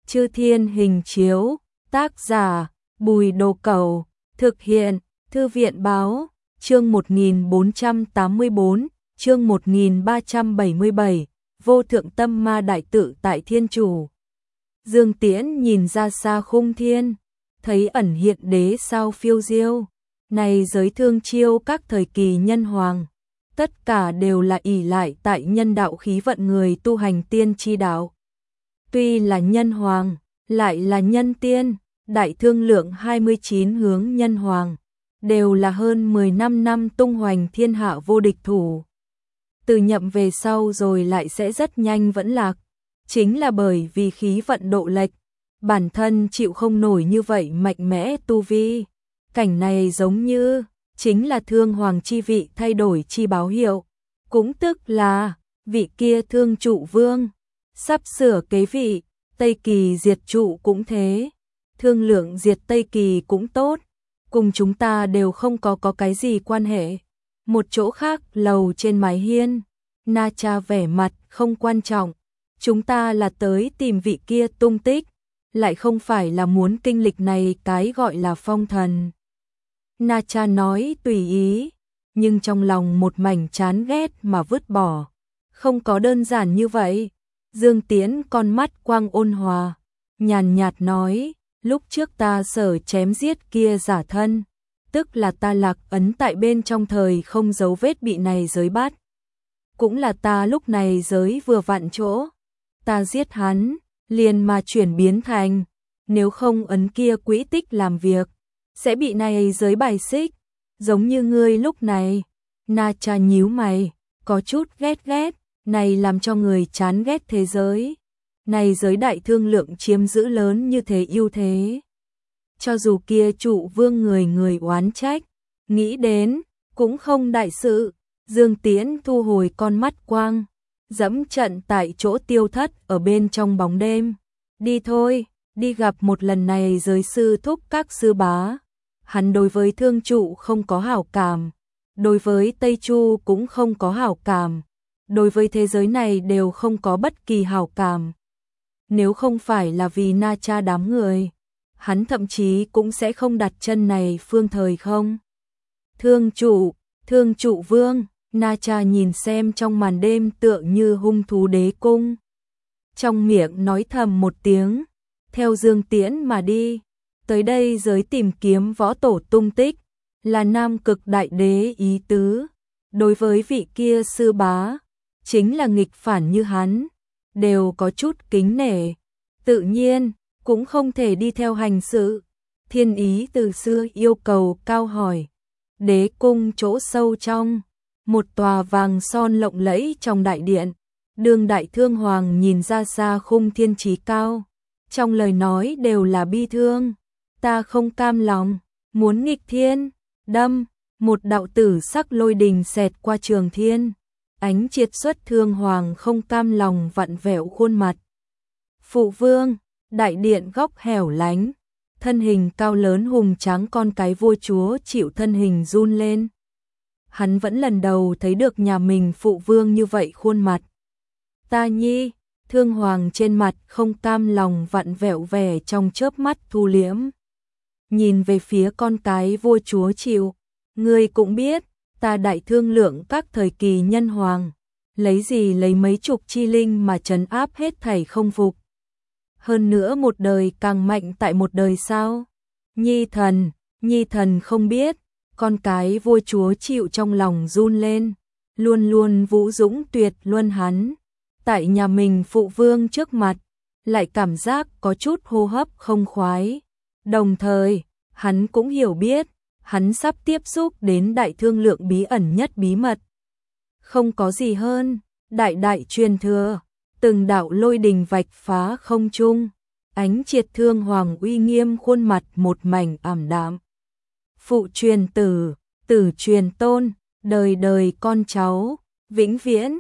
Chư Thiên Hình Chiếu, tác giả Bùi Đồ Cẩu, thực hiện Thư viện Báo, chương 1484, chương 1377, Vô Thượng Tâm Ma Đại Tự tại Thiên Chủ. Dương Tiễn nhìn ra xa khung thiên, thấy ẩn hiện đế sao phiêu diêu, này giới thương chiêu các thời kỳ nhân hoàng, tất cả đều là ỷ lại tại nhân đạo khí vận người tu hành tiên chi đạo. Tuy là nhân hoàng, lại là nhân tiên, đại thương lượng 29 hướng nhân hoàng, đều là hơn 15 năm tung hoành thiên hạ vô địch thủ. Từ nhậm về sau rồi lại sẽ rất nhanh vẫn lạc, chính là bởi vì khí vận độ lệch, bản thân chịu không nổi như vậy mạnh mẽ tu vi. Cảnh này giống như, chính là thương hoàng chi vị thay đổi chi báo hiệu, cũng tức là, vị kia thương trụ vương, sắp sửa kế vị, Tây Kỳ diệt trụ cũng thế, thương lượng diệt Tây Kỳ cũng tốt, cùng chúng ta đều không có cái gì quan hệ. Một chỗ khác lầu trên mái hiên, Na Cha vẻ mặt không quan trọng, chúng ta là tới tìm vị kia tung tích, lại không phải là muốn kinh lịch này cái gọi là phong thần. Na Cha nói tùy ý, nhưng trong lòng một mảnh chán ghét mà vứt bỏ. Không có đơn giản như vậy. Dương Tiễn con mắt quang ôn hòa, nhàn nhạt nói, lúc trước ta sở chém giết kia giả thân, tức là ta lạc ấn tại bên trong thời không dấu vết bị này giới bắt. Cũng là ta lúc này giới vừa vặn chỗ, ta giết hắn, liền mà chuyển biến thành, nếu không ấn kia quỹ tích làm việc, sẽ bị này giới bài xích, giống như ngươi lúc này. Na Cha nhíu mày, có chút ghét ghét, này làm cho người chán ghét thế giới. Này giới đại thương lượng chiếm giữ lớn như thế ưu thế. Cho dù kia trụ vương người oán trách, nghĩ đến, cũng không đại sự. Dương Tiễn thu hồi con mắt quang, dẫm trận tại chỗ tiêu thất ở bên trong bóng đêm. Đi thôi, đi gặp một lần này giới sư thúc các sư bá. Hắn đối với thương trụ không có hảo cảm, đối với Tây Chu cũng không có hảo cảm, đối với thế giới này đều không có bất kỳ hảo cảm. Nếu không phải là vì Na Cha đám người, hắn thậm chí cũng sẽ không đặt chân này phương thời không. Thương trụ vương, Na Cha nhìn xem trong màn đêm tựa như hung thú đế cung. Trong miệng nói thầm một tiếng, theo Dương Tiễn mà đi. Tới đây giới tìm kiếm võ tổ tung tích, là Nam Cực Đại Đế ý tứ. Đối với vị kia sư bá, chính là nghịch phản như hắn, đều có chút kính nể. Tự nhiên, cũng không thể đi theo hành sự. Thiên ý từ xưa yêu cầu cao hỏi. Đế cung chỗ sâu trong, một tòa vàng son lộng lẫy trong đại điện. Đương đại thương hoàng nhìn ra xa khung thiên trí cao. Trong lời nói đều là bi thương. Ta không cam lòng, muốn nghịch thiên, đâm, một đạo tử sắc lôi đình xẹt qua trường thiên. Ánh triệt xuất thương hoàng không cam lòng vặn vẹo khuôn mặt. Phụ vương, đại điện góc hẻo lánh, thân hình cao lớn hùng tráng con cái vua chúa chịu thân hình run lên. Hắn vẫn lần đầu thấy được nhà mình phụ vương như vậy khuôn mặt. Ta nhi, thương hoàng trên mặt không cam lòng vặn vẹo vẻ trong chớp mắt thu liễm. Nhìn về phía con cái vua chúa chịu, ngươi cũng biết, ta đại thương lượng các thời kỳ nhân hoàng, lấy gì lấy mấy chục chi linh mà trấn áp hết thảy không phục. Hơn nữa một đời càng mạnh tại một đời sao? Nhi thần không biết, con cái vua chúa chịu trong lòng run lên, luôn luôn vũ dũng tuyệt luân hắn. Tại nhà mình phụ vương trước mặt, lại cảm giác có chút hô hấp không khoái. Đồng thời, hắn cũng hiểu biết, hắn sắp tiếp xúc đến đại thương lượng bí ẩn nhất bí mật. Không có gì hơn, đại truyền thừa, từng đạo lôi đình vạch phá không trung, ánh triệt thương hoàng uy nghiêm khuôn mặt một mảnh ảm đạm. Phụ truyền tử, tử truyền tôn, đời đời con cháu, vĩnh viễn,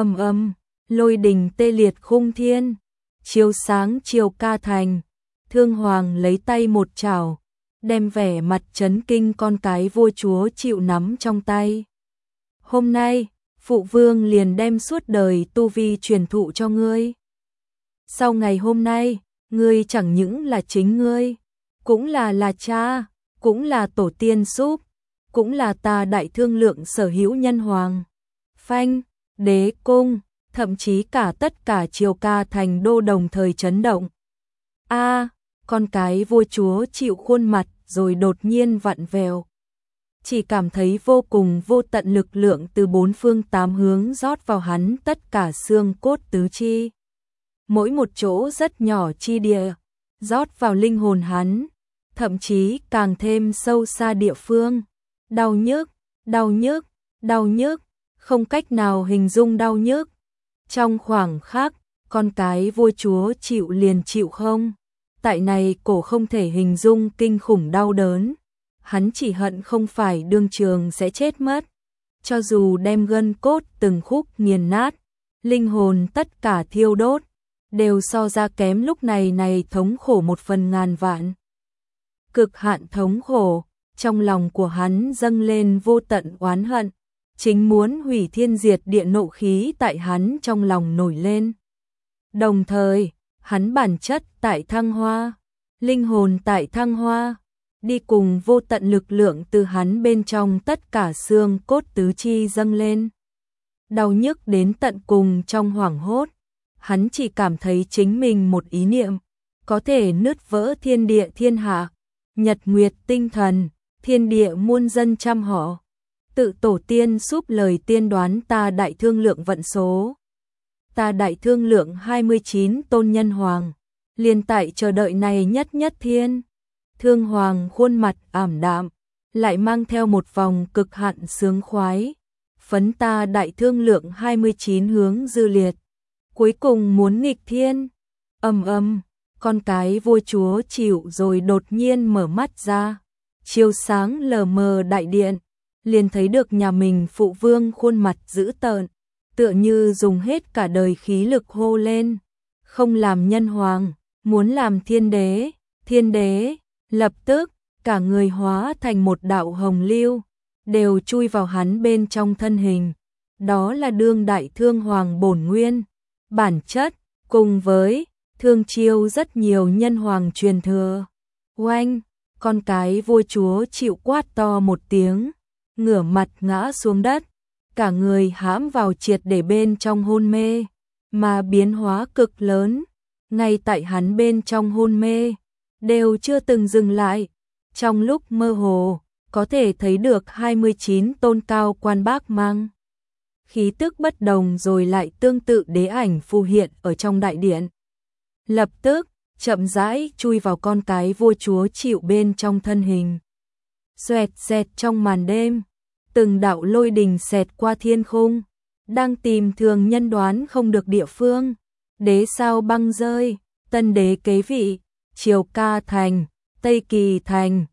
lôi đình tê liệt khung thiên, chiếu sáng chiều ca thành. Thương hoàng lấy tay một chảo, đem vẻ mặt chấn kinh con cái vua chúa chịu nắm trong tay. Hôm nay, phụ vương liền đem suốt đời tu vi truyền thụ cho ngươi. Sau ngày hôm nay, Ngươi chẳng những là chính ngươi, cũng là cha, cũng là tổ tiên giúp, cũng là ta Đại Thương Lượng sở hữu nhân hoàng. Phanh, đế cung, thậm chí cả tất cả Triều Ca thành đô đồng thời chấn động. A, con cái vua chúa chịu khuôn mặt rồi đột nhiên vặn vẹo. Chỉ cảm thấy vô cùng vô tận lực lượng từ bốn phương tám hướng rót vào hắn tất cả xương cốt tứ chi. Mỗi một chỗ rất nhỏ chi địa, rót vào linh hồn hắn, thậm chí càng thêm sâu xa địa phương. Đau nhức, đau nhức, đau nhức, không cách nào hình dung đau nhức. Trong khoảng khắc, con cái vua chúa chịu liền chịu không. Tại này cổ không thể hình dung kinh khủng đau đớn. Hắn chỉ hận không phải đương trường sẽ chết mất. Cho dù đem gân cốt từng khúc nghiền nát, linh hồn tất cả thiêu đốt, đều so ra kém lúc này thống khổ 1/1000 vạn. Cực hạn thống khổ, trong lòng của hắn dâng lên vô tận oán hận, chính muốn hủy thiên diệt địa nộ khí tại hắn trong lòng nổi lên. Đồng thời, hắn bản chất tại thăng hoa, linh hồn tại thăng hoa, đi cùng vô tận lực lượng từ hắn bên trong tất cả xương cốt tứ chi dâng lên. Đau nhức đến tận cùng trong hoảng hốt, hắn chỉ cảm thấy chính mình một ý niệm, có thể nứt vỡ thiên địa thiên hạ, nhật nguyệt tinh thần, thiên địa muôn dân trăm họ. Tự tổ tiên giúp lời tiên đoán ta Đại Thương Lượng vận số. Ta Đại Thương Lượng 29 tôn nhân hoàng, liền tại chờ đợi này nhất nhất thiên. Thương hoàng khuôn mặt ảm đạm, lại mang theo một vòng cực hạn sướng khoái. Phấn ta Đại Thương Lượng 29 hướng dư liệt, cuối cùng muốn nghịch thiên. Ầm, con cái vua chúa chịu rồi đột nhiên mở mắt ra, chiếu sáng lờ mờ đại điện, liền thấy được nhà mình phụ vương khuôn mặt dữ tợn, tựa như dùng hết cả đời khí lực hô lên, không làm nhân hoàng, muốn làm thiên đế. Thiên đế, lập tức, cả người hóa thành một đạo hồng lưu, đều chui vào hắn bên trong thân hình. Đó là đương đại thương hoàng bổn nguyên, bản chất, cùng với thương chiêu rất nhiều nhân hoàng truyền thừa. Oanh, con cái vua chúa chịu quát to một tiếng, ngửa mặt ngã xuống đất, cả người hãm vào triệt để bên trong hôn mê, mà biến hóa cực lớn, ngay tại hắn bên trong hôn mê, đều chưa từng dừng lại. Trong lúc mơ hồ, có thể thấy được 29 tôn cao quan bác mang khí tức bất đồng rồi lại tương tự đế ảnh phù hiện ở trong đại điện. Lập tức, chậm rãi chui vào con cái vua chúa chịu bên trong thân hình. Xoẹt xẹt trong màn đêm, từng đạo lôi đình xẹt qua thiên khung, đang tìm thường nhân đoán không được địa phương. Đế sao băng rơi, tân đế kế vị, Triều Ca thành, Tây Kỳ thành,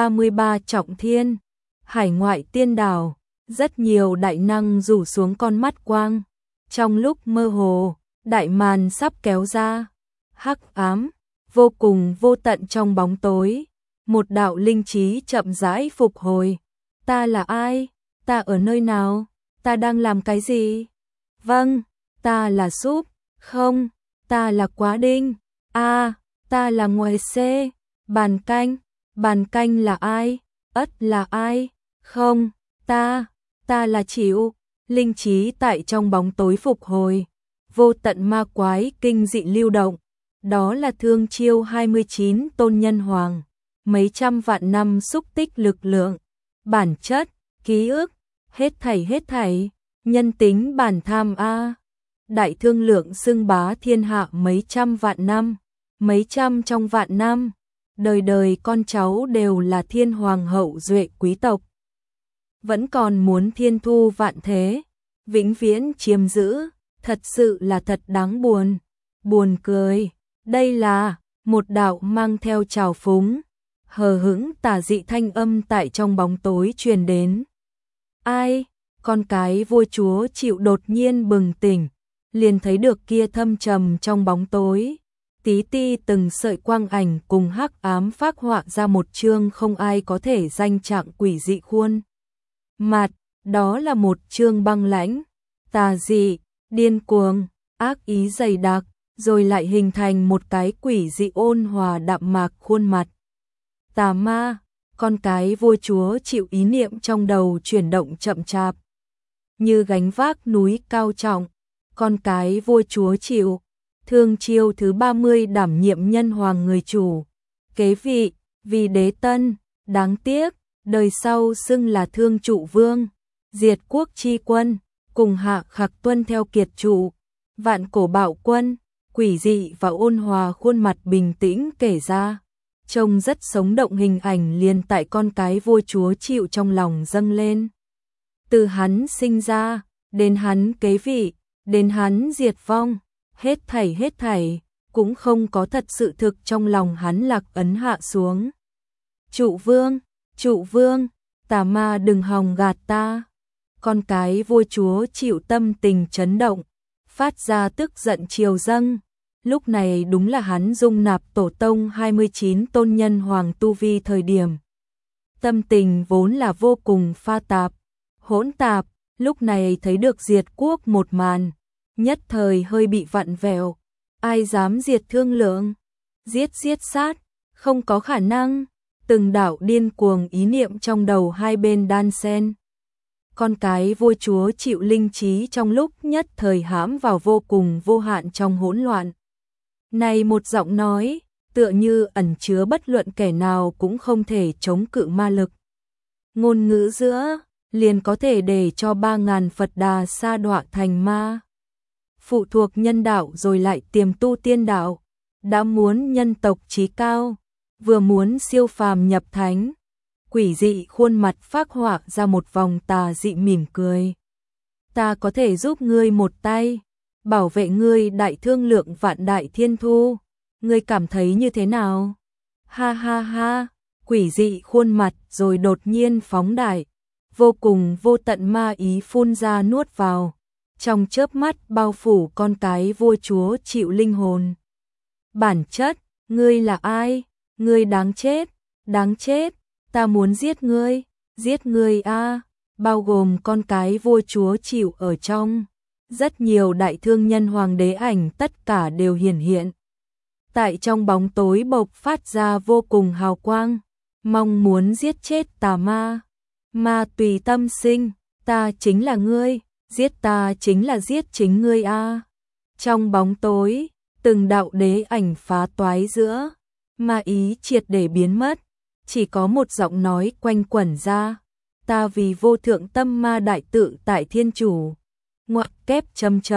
33 trọng thiên, hải ngoại tiên đảo, rất nhiều đại năng rủ xuống con mắt quang. Trong lúc mơ hồ, đại màn sắp kéo ra, hắc ám, vô cùng vô tận trong bóng tối, một đạo linh trí chậm rãi phục hồi. Ta là ai? Ta ở nơi nào? Ta đang làm cái gì? Vâng, ta là Súp. Không, ta là Quá Đinh. Ta là Ngoài C. Bàn Canh. Bàn Canh là ai? Ất là ai? Không, ta là Chịu. Linh trí tại trong bóng tối phục hồi, vô tận ma quái kinh dị lưu động. Đó là thương chiêu 29 tôn nhân hoàng, mấy trăm vạn năm xúc tích lực lượng, bản chất, ký ức, hết thảy, nhân tính bản tham a. Đại Thương Lượng xưng bá thiên hạ mấy trăm vạn năm, mấy trăm trong vạn năm, đời đời con cháu đều là thiên hoàng hậu duệ quý tộc. Vẫn còn muốn thiên thu vạn thế, vĩnh viễn chiếm giữ, thật sự là thật đáng buồn, buồn cười. Đây là một đạo mang theo trào phúng, hờ hững tà dị thanh âm tại trong bóng tối truyền đến. Ai? Con cái vua chúa chịu đột nhiên bừng tỉnh, liền thấy được kia thâm trầm trong bóng tối, tí ti từng sợi quang ảnh cùng hắc ám phác họa ra một chương không ai có thể danh trạng quỷ dị khuôn mặt. Đó là một chương băng lãnh, tà dị, điên cuồng, ác ý dày đặc, rồi lại hình thành một cái quỷ dị ôn hòa đạm mạc khuôn mặt. Tà ma, con cái vua chúa chịu ý niệm trong đầu chuyển động chậm chạp. Như gánh vác núi cao trọng, con cái vua chúa chịu, thương chiêu thứ 30 đảm nhiệm nhân hoàng người chủ, kế vị, vì đế tân, đáng tiếc, đời sau xưng là Thương Trụ Vương, diệt quốc chi quân, cùng Hạ Khắc tuân theo kiệt trụ, vạn cổ bạo quân, quỷ dị và ôn hòa khuôn mặt bình tĩnh kể ra. Trông rất sống động, hình ảnh liền tại con cái vua chúa chịu trong lòng dâng lên. Từ hắn sinh ra, đến hắn kế vị, đến hắn diệt vong, hết thảy, cũng không có thật sự thực trong lòng hắn lạc ấn hạ xuống. Trụ vương, tà ma đừng hòng gạt ta. Con cái vua chúa chịu tâm tình chấn động, phát ra tức giận triều dâng. Lúc này đúng là hắn dung nạp tổ tông 29 tôn nhân hoàng tu vi thời điểm. Tâm tình vốn là vô cùng pha tạp, hỗn tạp, lúc này thấy được diệt quốc một màn, nhất thời hơi bị vặn vẹo. Ai dám diệt Thương Lượng? Giết sát, không có khả năng. Từng đạo điên cuồng ý niệm trong đầu hai bên đan xen. Con cái vua chúa chịu linh trí trong lúc nhất thời hãm vào vô cùng vô hạn trong hỗn loạn. Này một giọng nói, tựa như ẩn chứa bất luận kẻ nào cũng không thể chống cự ma lực. Ngôn ngữ giữa, liền có thể để cho 3.000 Phật Đà sa đọa thành ma. Phụ thuộc nhân đạo rồi lại tiềm tu tiên đạo, đã muốn nhân tộc chí cao, vừa muốn siêu phàm nhập thánh. Quỷ dị khuôn mặt phác họa ra một vòng tà dị mỉm cười. Ta có thể giúp ngươi một tay, bảo vệ ngươi đại thương lượng vạn đại thiên thu. Ngươi cảm thấy như thế nào? Ha ha ha, quỷ dị khuôn mặt rồi đột nhiên phóng đại, vô cùng vô tận ma ý phun ra nuốt vào, trong chớp mắt bao phủ con cái vua chúa chịu linh hồn. Bản chất, ngươi là ai? Ngươi đáng chết, ta muốn giết ngươi a. Bao gồm con cái vua chúa chịu ở trong. Rất nhiều đại thương nhân hoàng đế ảnh tất cả đều hiển hiện. Tại trong bóng tối bộc phát ra vô cùng hào quang, mong muốn giết chết tà ma. Ma tùy tâm sinh, ta chính là ngươi, giết ta chính là giết chính ngươi a. Trong bóng tối, từng đạo đế ảnh phá toái giữa, ma ý triệt để biến mất, chỉ có một giọng nói quanh quẩn ra, ta vì vô thượng tâm ma đại tự tại thiên chủ. Ngoặc kép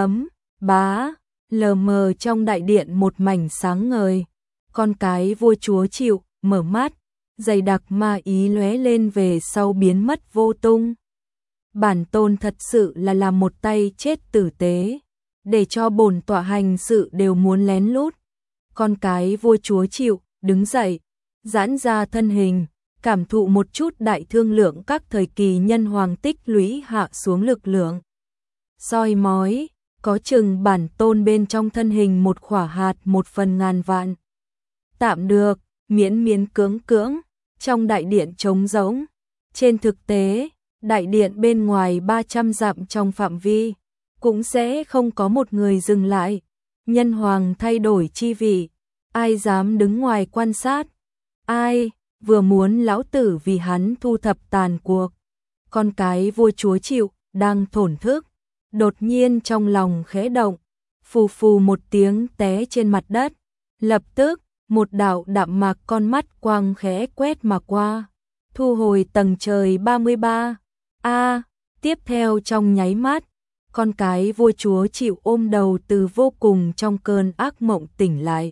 bá, lờ mờ trong đại điện một mảnh sáng ngời, con cái vua chúa chịu, mở mắt, dày đặc ma ý lóe lên về sau biến mất vô tung. Bản tôn thật sự là làm một tay chết tử tế, để cho bổn tọa hành sự đều muốn lén lút. Con cái vua chúa chịu, đứng dậy, giãn ra thân hình, cảm thụ một chút đại thương lượng các thời kỳ nhân hoàng tích lũy hạ xuống lực lượng. Soi mói, có chừng bản tôn bên trong thân hình một khỏa hạt 1/1000 vạn. Tạm được, miễn cưỡng, trong đại điện trống rỗng. Trên thực tế, đại điện bên ngoài 300 dặm trong phạm vi, cũng sẽ không có một người dừng lại. Nhân hoàng thay đổi chi vị, ai dám đứng ngoài quan sát? Ai, vừa muốn lão tử vì hắn thu thập tàn cuộc. Con cái vua chúa chịu, đang thổn thức, đột nhiên trong lòng khẽ động, phù phù một tiếng té trên mặt đất. Lập tức, một đạo đạm mạc con mắt quang khẽ quét mà qua, thu hồi tầng trời 33. Tiếp theo trong nháy mắt, con cái vua chúa chịu ôm đầu từ vô cùng trong cơn ác mộng tỉnh lại.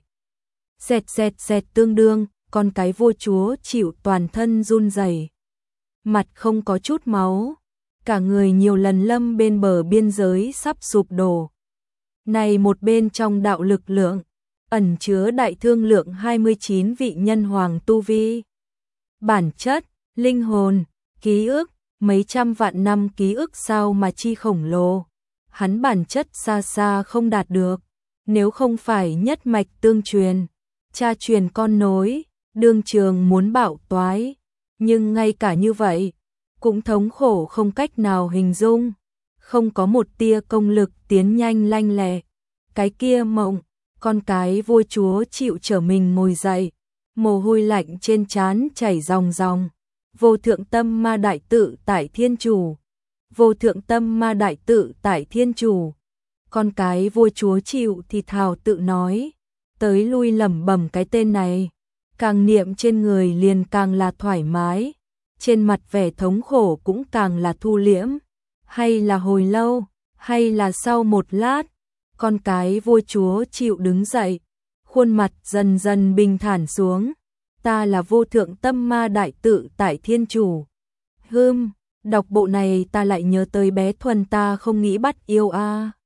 Xẹt tương đương, con cái vua chúa chịu toàn thân run rẩy, mặt không có chút máu, cả người nhiều lần lâm bên bờ biên giới sắp sụp đổ. Này một bên trong đạo lực lượng, ẩn chứa đại thương lượng 29 vị nhân hoàng tu vi. Bản chất, linh hồn, ký ức, mấy trăm vạn năm ký ức sao mà chi khổng lồ. Hắn bản chất xa xa không đạt được, nếu không phải nhất mạch tương truyền, cha truyền con nối, đương trường muốn bạo toái. Nhưng ngay cả như vậy, cũng thống khổ không cách nào hình dung, không có một tia công lực tiến nhanh lanh lẹ. Cái kia mộng, Con cái vua chúa chịu trở mình ngồi dậy, mồ hôi lạnh trên trán chảy ròng ròng. Vô thượng tâm ma đại tự tại thiên chủ. Vô thượng tâm ma đại tự tại thiên chủ. Con cái vua chúa chịu thì thào tự nói, tới lui lẩm bẩm cái tên này, càng niệm trên người liền càng là thoải mái, trên mặt vẻ thống khổ cũng càng là thu liễm. Hay là hồi lâu, hay là sau một lát, con cái vua chúa chịu đứng dậy, khuôn mặt dần dần bình thản xuống. Ta là vô thượng tâm ma đại tự tại thiên chủ. Đọc bộ này ta lại nhớ tới bé Thuần ta không nghĩ bắt yêu a.